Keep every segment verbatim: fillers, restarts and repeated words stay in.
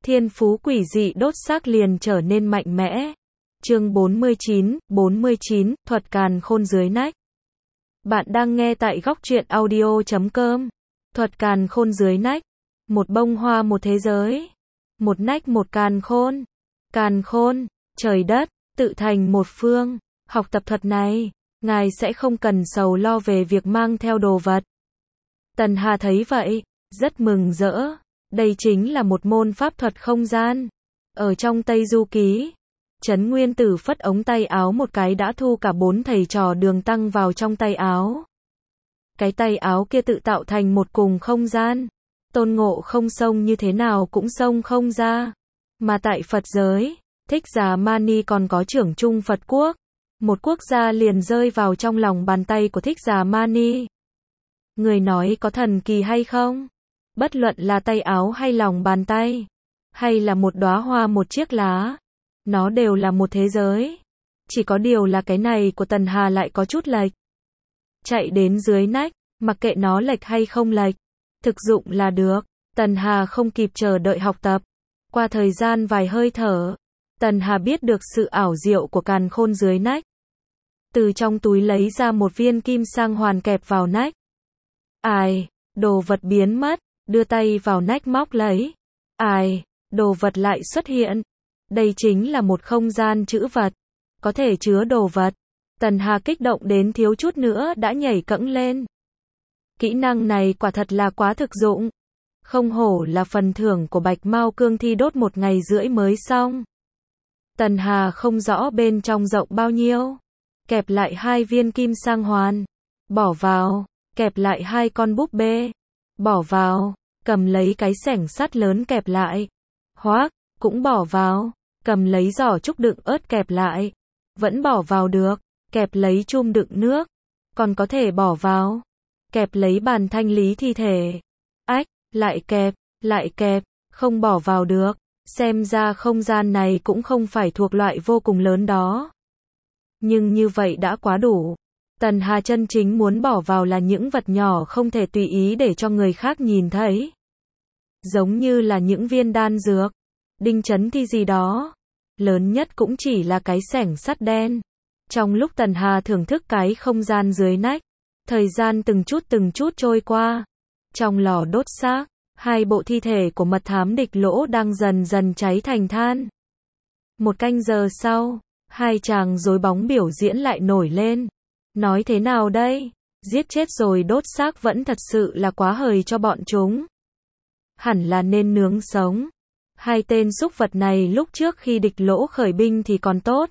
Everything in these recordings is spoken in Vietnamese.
thiên phú quỷ dị đốt xác liền trở nên mạnh mẽ. Chương bốn mươi chín, bốn mươi chín, thuật càn khôn dưới nách. Bạn đang nghe tại góc truyện audio chấm com. Thuật càn khôn dưới nách. Một bông hoa một thế giới. Một nách một càn khôn. Càn khôn, trời đất, tự thành một phương. Học tập thuật này, ngài sẽ không cần sầu lo về việc mang theo đồ vật. Tần Hà thấy vậy, rất mừng rỡ. Đây chính là một môn pháp thuật không gian. Ở trong Tây Du Ký, Trấn Nguyên Tử phất ống tay áo một cái đã thu cả bốn thầy trò Đường Tăng vào trong tay áo. Cái tay áo kia tự tạo thành một cùng không gian. Tôn Ngộ Không xông như thế nào cũng xông không ra. Mà tại Phật giới, Thích Giả Mani còn có trưởng trung Phật quốc. Một quốc gia liền rơi vào trong lòng bàn tay của Thích Giả Mani. Người nói có thần kỳ hay không? Bất luận là tay áo hay lòng bàn tay, hay là một đóa hoa một chiếc lá, nó đều là một thế giới. Chỉ có điều là cái này của Tần Hà lại có chút lệch. Chạy đến dưới nách, mặc kệ nó lệch hay không lệch, thực dụng là được. Tần Hà không kịp chờ đợi học tập. Qua thời gian vài hơi thở, Tần Hà biết được sự ảo diệu của càn khôn dưới nách. Từ trong túi lấy ra một viên kim sang hoàn kẹp vào nách. Ai, đồ vật biến mất, đưa tay vào nách móc lấy. Ai, đồ vật lại xuất hiện. Đây chính là một không gian trữ vật, có thể chứa đồ vật. Tần Hà kích động đến thiếu chút nữa đã nhảy cẫng lên. Kỹ năng này quả thật là quá thực dụng. Không hổ là phần thưởng của Bạch Mao cương thi đốt một ngày rưỡi mới xong. Tần Hà không rõ bên trong rộng bao nhiêu. Kẹp lại hai viên kim sang hoàn. Bỏ vào. Kẹp lại hai con búp bê. Bỏ vào. Cầm lấy cái xẻng sắt lớn kẹp lại. Hoác. Cũng bỏ vào. Cầm lấy giỏ trúc đựng ớt kẹp lại. Vẫn bỏ vào được. Kẹp lấy chum đựng nước. Còn có thể bỏ vào. Kẹp lấy bàn thanh lý thi thể. Ách. Lại kẹp. Lại kẹp. Không bỏ vào được. Xem ra không gian này cũng không phải thuộc loại vô cùng lớn đó. Nhưng như vậy đã quá đủ. Tần Hà chân chính muốn bỏ vào là những vật nhỏ không thể tùy ý để cho người khác nhìn thấy. Giống như là những viên đan dược, đinh chấn thi gì đó. Lớn nhất cũng chỉ là cái xẻng sắt đen. Trong lúc Tần Hà thưởng thức cái không gian dưới nách, thời gian từng chút từng chút trôi qua. Trong lò đốt xác, hai bộ thi thể của mật thám Địch Lỗ đang dần dần cháy thành than. Một canh giờ sau, hai chàng rối bóng biểu diễn lại nổi lên. Nói thế nào đây? Giết chết rồi đốt xác vẫn thật sự là quá hời cho bọn chúng. Hẳn là nên nướng sống. Hai tên súc vật này lúc trước khi Địch Lỗ khởi binh thì còn tốt.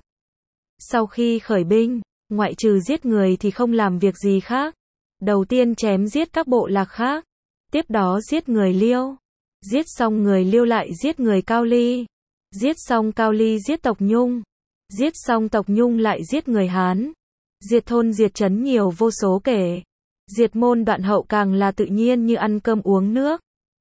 Sau khi khởi binh, ngoại trừ giết người thì không làm việc gì khác. Đầu tiên chém giết các bộ lạc khác. Tiếp đó giết người Liêu. Giết xong người Liêu lại giết người Cao Ly. Giết xong Cao Ly giết tộc Nhung. Giết xong tộc Nhung lại giết người Hán. Diệt thôn diệt trấn nhiều vô số kể. Diệt môn đoạn hậu càng là tự nhiên như ăn cơm uống nước.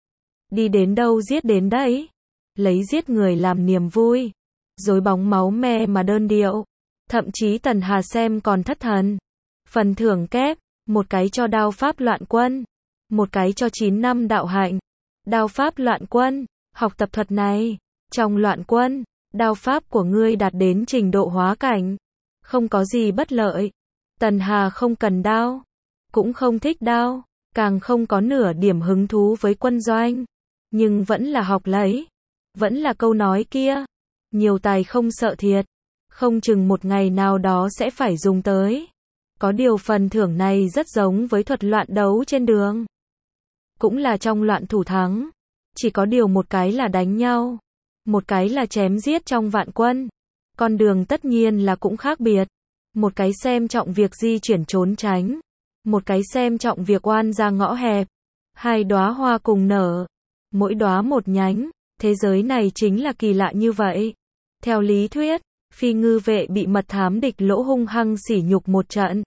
Đi đến đâu giết đến đấy. Lấy giết người làm niềm vui. Rối bóng máu me mà đơn điệu. Thậm chí Tần Hà xem còn thất thần. Phần thưởng kép, một cái cho đao pháp loạn quân. Một cái cho chín năm đạo hạnh. Đao pháp loạn quân, học tập thuật này. Trong loạn quân, đao pháp của ngươi đạt đến trình độ hóa cảnh. Không có gì bất lợi. Tần Hà không cần đao. Cũng không thích đao. Càng không có nửa điểm hứng thú với quân doanh. Nhưng vẫn là học lấy. Vẫn là câu nói kia. Nhiều tài không sợ thiệt. Không chừng một ngày nào đó sẽ phải dùng tới. Có điều phần thưởng này rất giống với thuật loạn đấu trên đường. Cũng là trong loạn thủ thắng. Chỉ có điều một cái là đánh nhau. Một cái là chém giết trong vạn quân. Con đường tất nhiên là cũng khác biệt. Một cái xem trọng việc di chuyển trốn tránh. Một cái xem trọng việc oan ra ngõ hẹp. Hai đóa hoa cùng nở. Mỗi đóa một nhánh. Thế giới này chính là kỳ lạ như vậy. Theo lý thuyết, Phi Ngư vệ bị mật thám Địch Lỗ hung hăng sỉ nhục một trận.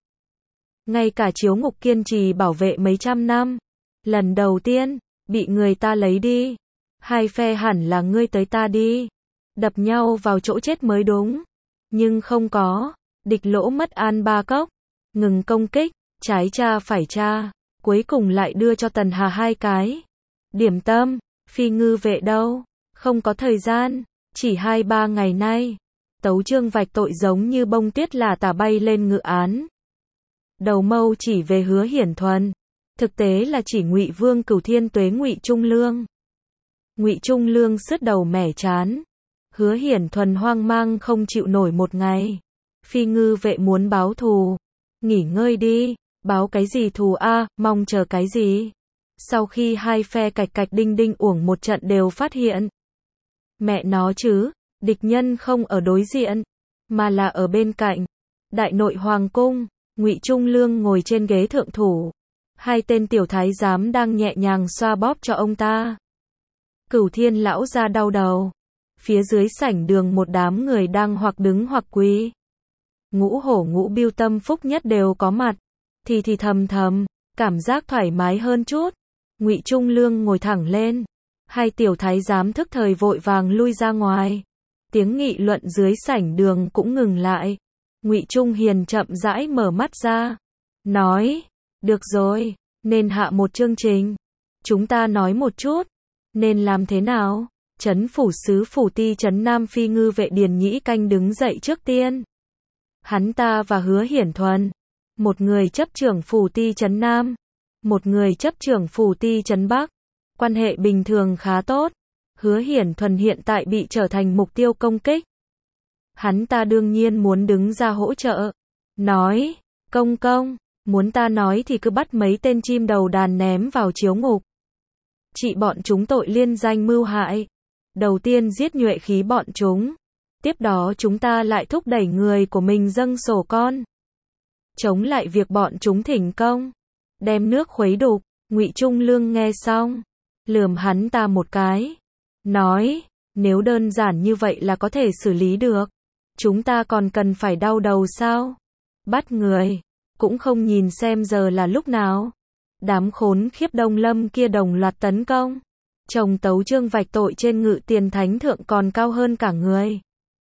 Ngay cả chiếu ngục kiên trì bảo vệ mấy trăm năm. Lần đầu tiên, bị người ta lấy đi. Hai phe hẳn là ngươi tới ta đi. Đập nhau vào chỗ chết mới đúng. Nhưng không có. Địch Lỗ mất an ba cốc. Ngừng công kích. Trái cha phải cha. Cuối cùng lại đưa cho Tần Hà hai cái điểm tâm. Phi Ngư vệ đâu? Không có thời gian, chỉ hai ba ngày nay. Tấu chương vạch tội giống như bông tuyết là tả bay lên ngự án. Đầu mâu chỉ về Hứa Hiển Thuần, thực tế là chỉ Ngụy Vương Cửu Thiên Tuế Ngụy Trung Lương. Ngụy Trung Lương sứt đầu mẻ chán. Hứa Hiển Thuần hoang mang không chịu nổi một ngày. Phi ngư vệ muốn báo thù. Nghỉ ngơi đi, báo cái gì thù a, mong chờ cái gì? Sau khi hai phe cạch cạch đinh đinh uổng một trận đều phát hiện. Mẹ nó chứ, địch nhân không ở đối diện, mà là ở bên cạnh. Đại nội hoàng cung, Ngụy Trung Lương ngồi trên ghế thượng thủ. Hai tên tiểu thái giám đang nhẹ nhàng xoa bóp cho ông ta. Cửu Thiên lão ra đau đầu. Phía dưới sảnh đường một đám người đang hoặc đứng hoặc quỳ. Ngũ hổ ngũ biêu tâm phúc nhất đều có mặt. Thì thì thầm thầm, cảm giác thoải mái hơn chút. Ngụy Trung Lương ngồi thẳng lên. Hai tiểu thái giám thức thời vội vàng lui ra ngoài. Tiếng nghị luận dưới sảnh đường cũng ngừng lại. Ngụy Trung Hiền chậm rãi mở mắt ra. Nói, được rồi, nên hạ một chương trình. Chúng ta nói một chút. Nên làm thế nào? Trấn phủ sứ phủ ti trấn Nam Phi ngư vệ Điền Nhĩ Canh đứng dậy trước tiên. Hắn ta và Hứa Hiển Thuần. Một người chấp trưởng phủ ti trấn Nam. Một người chấp trưởng phủ ti trấn Bắc. Quan hệ bình thường khá tốt. Hứa Hiển Thuần hiện tại bị trở thành mục tiêu công kích. Hắn ta đương nhiên muốn đứng ra hỗ trợ. Nói, công công, muốn ta nói thì cứ bắt mấy tên chim đầu đàn ném vào chiếu ngục. Trị bọn chúng tội liên danh mưu hại. Đầu tiên giết nhuệ khí bọn chúng. Tiếp đó chúng ta lại thúc đẩy người của mình dâng sổ con. Chống lại việc bọn chúng thỉnh công. Đem nước khuấy đục. Ngụy Trung Lương nghe xong. Lườm hắn ta một cái. Nói, nếu đơn giản như vậy là có thể xử lý được. Chúng ta còn cần phải đau đầu sao? Bắt người. Cũng không nhìn xem giờ là lúc nào. Đám khốn khiếp Đông Lâm kia đồng loạt tấn công. Chồng tấu chương vạch tội trên Ngự Tiền Thánh Thượng còn cao hơn cả người.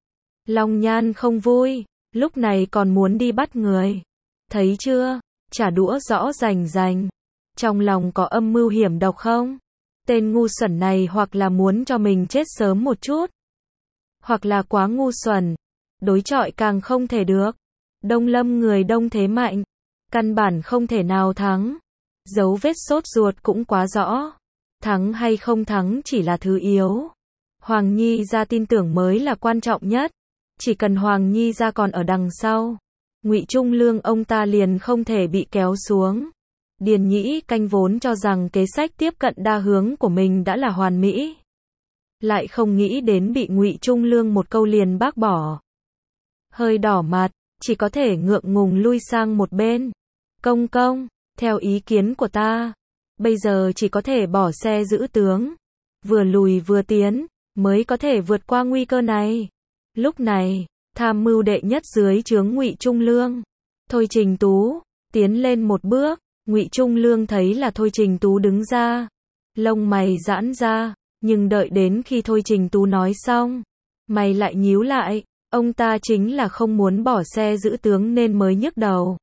Long Nhan không vui. Lúc này còn muốn đi bắt người. Thấy chưa? Trả đũa rõ rành rành. Trong lòng có âm mưu hiểm độc không? Tên ngu xuẩn này hoặc là muốn cho mình chết sớm một chút. Hoặc là quá ngu xuẩn. Đối chọi càng không thể được. Đông Lâm người đông thế mạnh. Căn bản không thể nào thắng. Dấu vết sốt ruột cũng quá rõ. Thắng hay không thắng chỉ là thứ yếu. Hoàng Nhi gia tin tưởng mới là quan trọng nhất. Chỉ cần Hoàng Nhi gia còn ở đằng sau. Ngụy Trung Lương ông ta liền không thể bị kéo xuống. Điền Nhĩ Canh vốn cho rằng kế sách tiếp cận đa hướng của mình đã là hoàn mỹ. Lại không nghĩ đến bị Ngụy Trung Lương một câu liền bác bỏ. Hơi đỏ mặt, chỉ có thể ngượng ngùng lui sang một bên. Công công, theo ý kiến của ta, bây giờ chỉ có thể bỏ xe giữ tướng. Vừa lùi vừa tiến, mới có thể vượt qua nguy cơ này. Lúc này, tham mưu đệ nhất dưới trướng Ngụy Trung Lương. Thôi Trình Tú, tiến lên một bước. Ngụy Trung Lương thấy là Thôi Trình Tú đứng ra. Lông mày giãn ra, nhưng đợi đến khi Thôi Trình Tú nói xong, mày lại nhíu lại. Ông ta chính là không muốn bỏ xe giữ tướng nên mới nhức đầu.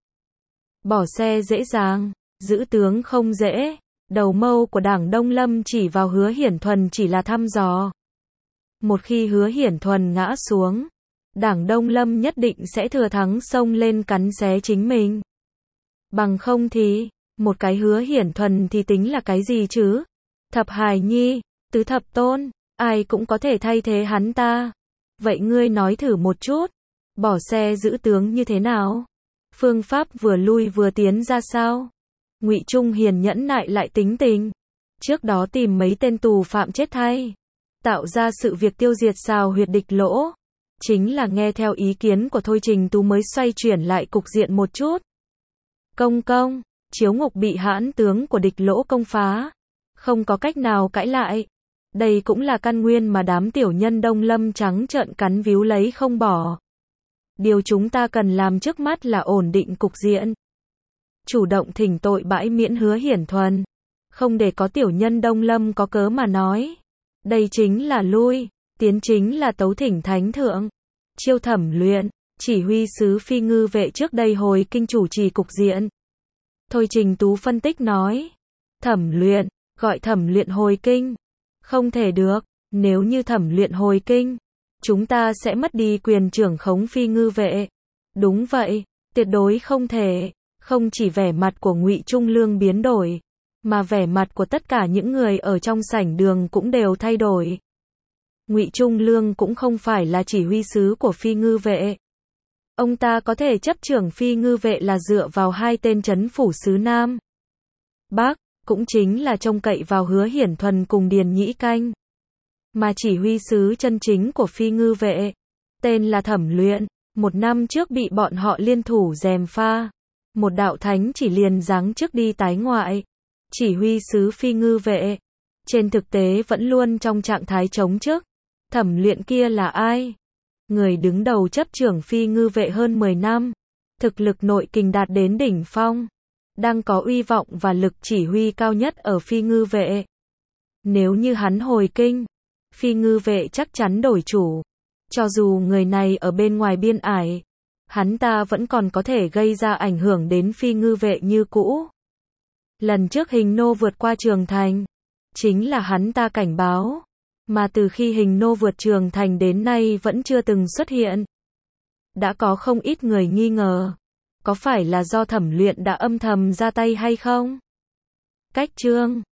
Bỏ xe dễ dàng, giữ tướng không dễ. Đầu mâu của Đảng Đông Lâm chỉ vào Hứa Hiển Thuần chỉ là thăm dò. Một khi Hứa Hiển Thuần ngã xuống, Đảng Đông Lâm nhất định sẽ thừa thắng xông lên cắn xé chính mình. Bằng không thì, một cái Hứa Hiển Thuần thì tính là cái gì chứ? Thập Hải Nhi, tứ thập tôn, ai cũng có thể thay thế hắn ta. Vậy ngươi nói thử một chút, bỏ xe giữ tướng như thế nào? Phương pháp vừa lui vừa tiến ra sao? Ngụy Trung Hiền nhẫn nại lại tính tình. Trước đó tìm mấy tên tù phạm chết thay. Tạo ra sự việc tiêu diệt xào huyệt địch lỗ. Chính là nghe theo ý kiến của Thôi Trình Tú mới xoay chuyển lại cục diện một chút. Công công, chiếu ngục bị hãn tướng của địch lỗ công phá. Không có cách nào cãi lại. Đây cũng là căn nguyên mà đám tiểu nhân Đông Lâm trắng trợn cắn víu lấy không bỏ. Điều chúng ta cần làm trước mắt là ổn định cục diện. Chủ động thỉnh tội bãi miễn Hứa Hiển Thuần. Không để có tiểu nhân Đông Lâm có cớ mà nói. Đây chính là lui, tiến chính là tấu thỉnh thánh thượng. Chiêu thẩm luyện, chỉ huy sứ Phi ngư vệ trước đây hồi kinh chủ trì cục diện. Thôi Trình Tú phân tích nói. Thẩm luyện, gọi thẩm luyện hồi kinh. Không thể được, Nếu như Thẩm Luyện hồi kinh, chúng ta sẽ mất đi quyền trưởng khống phi ngư vệ. Đúng vậy, tuyệt đối không thể. Không chỉ vẻ mặt của Ngụy Trung Lương biến đổi, mà vẻ mặt của tất cả những người ở trong sảnh đường cũng đều thay đổi. Ngụy Trung Lương cũng không phải là chỉ huy sứ của phi ngư vệ. Ông ta có thể chấp trưởng phi ngư vệ là dựa vào hai tên trấn phủ sứ Nam Bắc, cũng chính là trông cậy vào Hứa Hiển Thuần cùng Điền Nhĩ Canh. Mà chỉ huy sứ chân chính của phi ngư vệ, tên là Thẩm Luyện, một năm trước bị bọn họ liên thủ gièm pha. Một đạo thánh chỉ liền giáng chức đi tái ngoại. Chỉ huy sứ phi ngư vệ, trên thực tế vẫn luôn trong trạng thái chống chức. Thẩm Luyện kia là ai? Người đứng đầu chấp trưởng phi ngư vệ hơn mười năm. Thực lực nội kình đạt đến đỉnh phong. Đang có uy vọng và lực chỉ huy cao nhất ở phi ngư vệ. Nếu như hắn hồi kinh, phi ngư vệ chắc chắn đổi chủ. Cho dù người này ở bên ngoài biên ải, hắn ta vẫn còn có thể gây ra ảnh hưởng đến phi ngư vệ như cũ. Lần trước Hình Nô vượt qua Trường Thành, chính là hắn ta cảnh báo. Mà từ khi Hình Nô vượt Trường Thành đến nay vẫn chưa từng xuất hiện. Đã có không ít người nghi ngờ, có phải là do Thẩm Luyện đã âm thầm ra tay hay không? Cách chương